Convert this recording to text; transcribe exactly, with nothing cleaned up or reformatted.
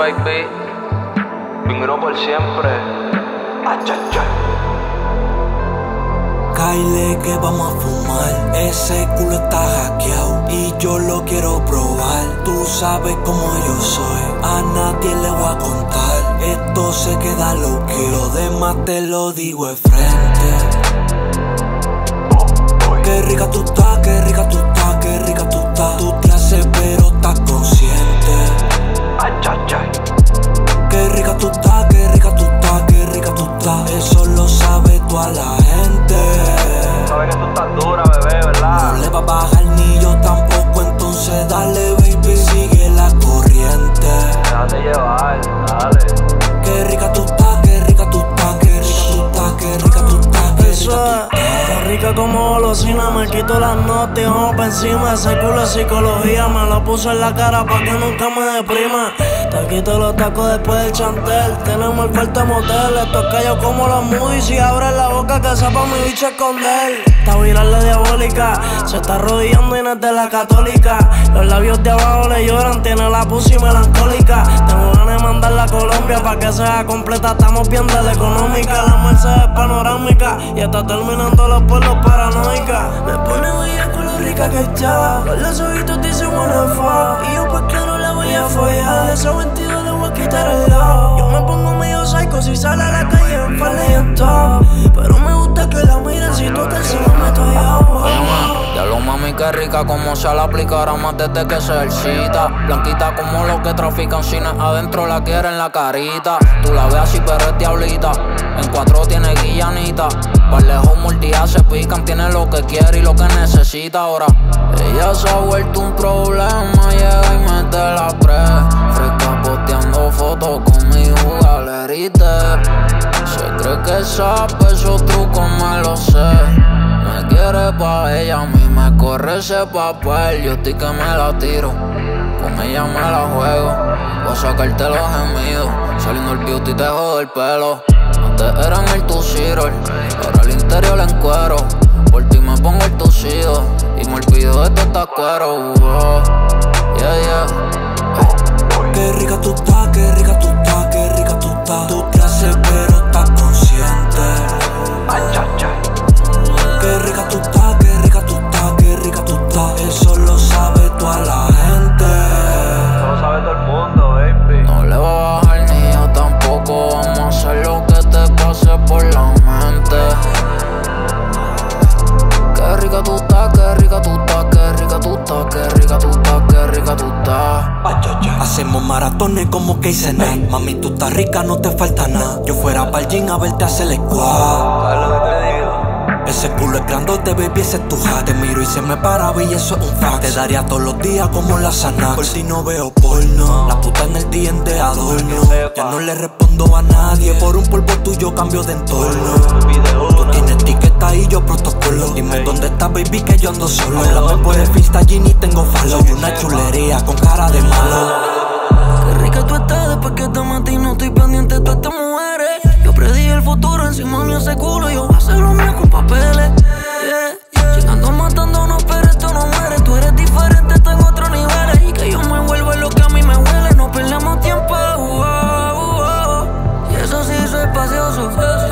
baby. Pingüino por siempre. Ay, ay, ay. Kyle, que vamos a fumar. Ese culo está hackeado y yo lo quiero probar. Tú sabes cómo yo soy, a nadie le voy a contar. Esto se queda lo que lo demás te lo digo de frente. Qué rica tú estás, qué rica tú estás, qué rica tú estás. Tú te haces pero estás consciente. Ay, ay, ay. Qué rica tú estás, qué rica tú estás, qué rica tú estás. Eso lo sabe toda la gente. Sabes que tú estás dura, bebé, ¿verdad? No le va a bajar ni yo tampoco, entonces dale, baby, sigue la corriente. Déjate llevar, dale. Qué rica tú estás, qué rica tú estás, qué rica tú estás, qué rica tú estás, qué rica tú estás. Tan rica como golosina, me quito las notas y vamos pa' encima. Ese culo de psicología me lo puso en la cara pa' que nunca me deprima. Te quito los tacos después del chantel. Tenemos el fuerte motel, esto es callo como los movies. Si abres la boca que sepa mi bicho esconder. Está viral la diabólica, se está arrodillando y no es de la católica. Los labios de abajo le lloran, tiene la pussy melancólica. Tengo ganas de mandarla a Colombia pa' que sea completa, estamos viendo la económica. La Mercedes panorámica y está terminando los pueblos paranoicas. Me pone bella con lo rica que está, con los ojitos dice wanna fuck. Y yo pues claro la voy a follar, de esos veintidós le voy a quitar el lado. Yo me pongo medio psycho si sale a la calle en falda y en top, pero me gusta que la miren si toca el cielo meto yo. Ya lo mami que rica como se la aplicara más desde que se ejercita. Blanquita como los que trafican cine adentro la quieren la carita. Tú la ves así pero es diablita, en cuatro tiene guillanita. Par lejos multijas se pican, tiene lo que quiere y lo que necesita. Ahora ella se ha vuelto un problema, llega y mete la pre. Fresca posteando fotos con mi jugalerite. Se cree que sabe esos trucos, me lo sé. Me quiere pa' ella, a mí me corre ese papel. Yo estoy que me la tiro, con ella me la juego. Voy a sacarte los gemidos, saliendo el beauty te jodo el pelo. Antes era en el tuciro, ahora el interior en cuero. Por ti me pongo el tucido y me olvido de todo este cuero. uh, Yeah, yeah. Hey. Qué rica tú estás, qué rica tú estás, qué rica tú estás. Tú te haces pero estás consciente. Ay, ay, ay. Qué rica tú estás, qué rica tú estás, qué rica tú estás. Eso lo sabe toda la gente. Eso lo sabe todo el mundo, baby. No le va a bajar ni yo tampoco. Vamos a hacer lo que te pase por la mente. Qué rica tú estás, qué rica tú estás, qué rica tú estás, qué rica tú estás, qué rica tú estás. Hacemos maratones como que hice nada. Mami, tú estás rica, no te falta nada. Yo fuera pa'l gym a verte hacer el squad. ¿Sabes lo que te digo? Ese culo es grandote, baby, ese es tu hat. Te miro y se me para y eso es un fact. Te daría todos los días como la Xanax. Por ti no veo porno, la puta en el día en de adorno. Ya no le respondo a nadie, por un polvo tuyo cambio de entorno. Tú tienes etiqueta y yo protocolo. Dime dónde estás, baby, que yo ando solo. Háblame por el FaceTime y tengo follow. Y una chulería con cara de malo. Qué rica tú estás, después que te maté no estoy pendiente de todas estas mujeres. Yo predije el futuro, encima mío ese culo, yo voy a hacer lo mío con papeles. Yeah, yeah. Chingando, matando, no, pero esto no muere. Tú eres diferente, está en otros niveles. Y que yo me vuelvo lo que a mí me huele. No perdamos tiempo, uh, uh, uh, uh. Y eso sí, soy espacioso.